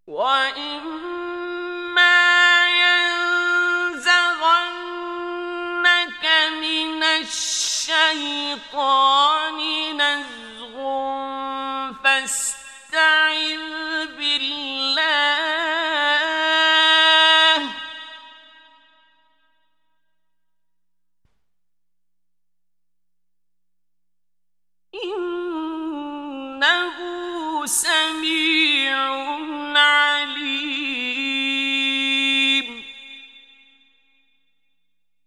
وَإِمَّا يَنزَغَنَّكَ مِنَ الشَّيْطَانِ نَزْغٌ فَاسْتَعِذْ بِاللَّهِ ۖ إِنَّهُ سَمِيعٌ